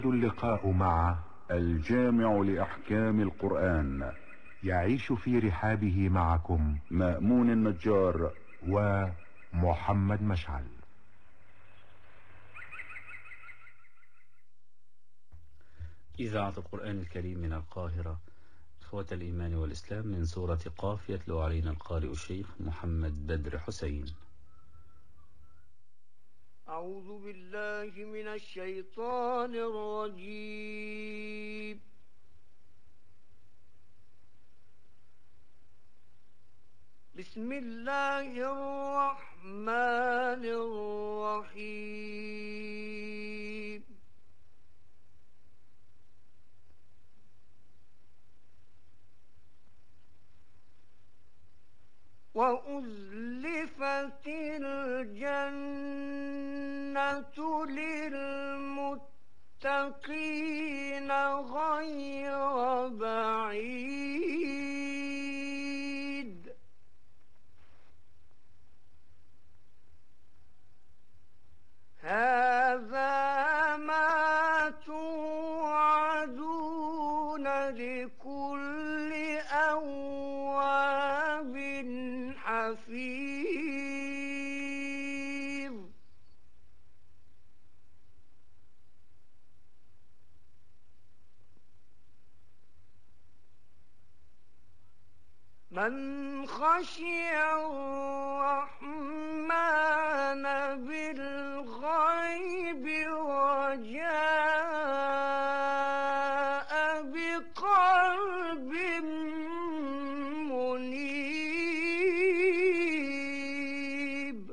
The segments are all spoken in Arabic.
اللقاء مع الجامع لأحكام القرآن. يعيش في رحابه معكم مأمون النجار ومحمد مشعل. إذاعة القرآن الكريم من القاهرة. إخوة الإيمان والإسلام، من سورة قاف يتلو علينا القارئ الشيخ محمد بدر حسين. أعوذ بالله من الشيطان الرجيم. بسم الله الرحمن الرحيم. وأزلفت الجنة للمتقين غير بعيد. هذا ما توعدون لكل أواب حفيظ. من خشي الرحمن بالغيب وجاء بقلب منيب.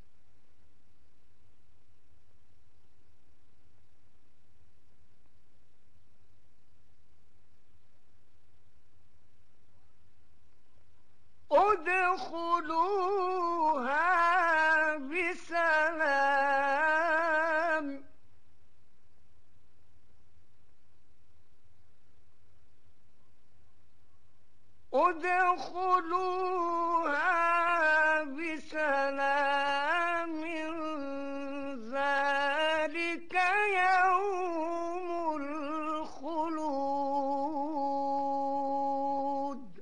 ادخلوها بسلام. ادخلوها بسلام. ذلك يوم الخلود.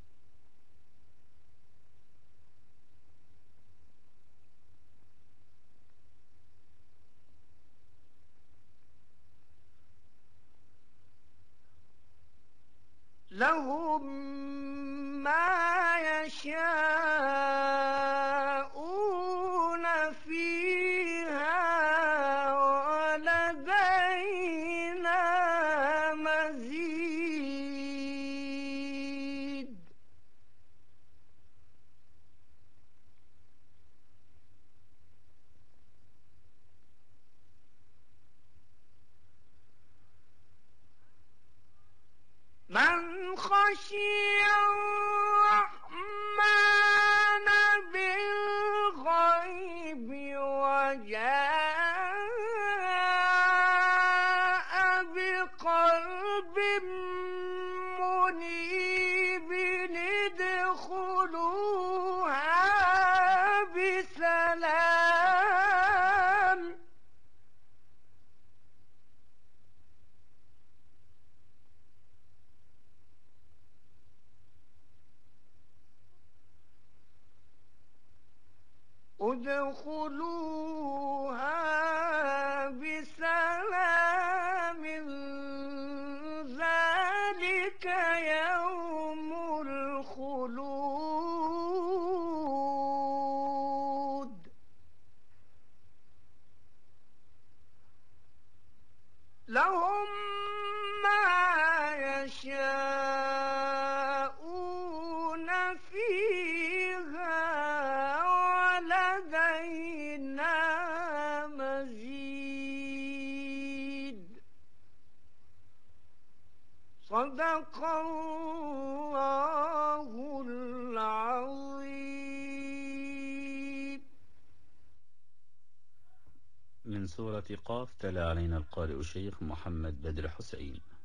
لهم ما يشاءون فيها ولدينا مزيد. من خشي الرحمن بالغيب وجاء بقلب منيب ادخلوها بسلام. ادخلوها بسلام. ذلك يوم الخلود. لهم ما يشاءون فيها ولدينا مزيد. صدق الله العظيم. من سورة قاف تلا علينا القارئ الشيخ محمد بدر حسين.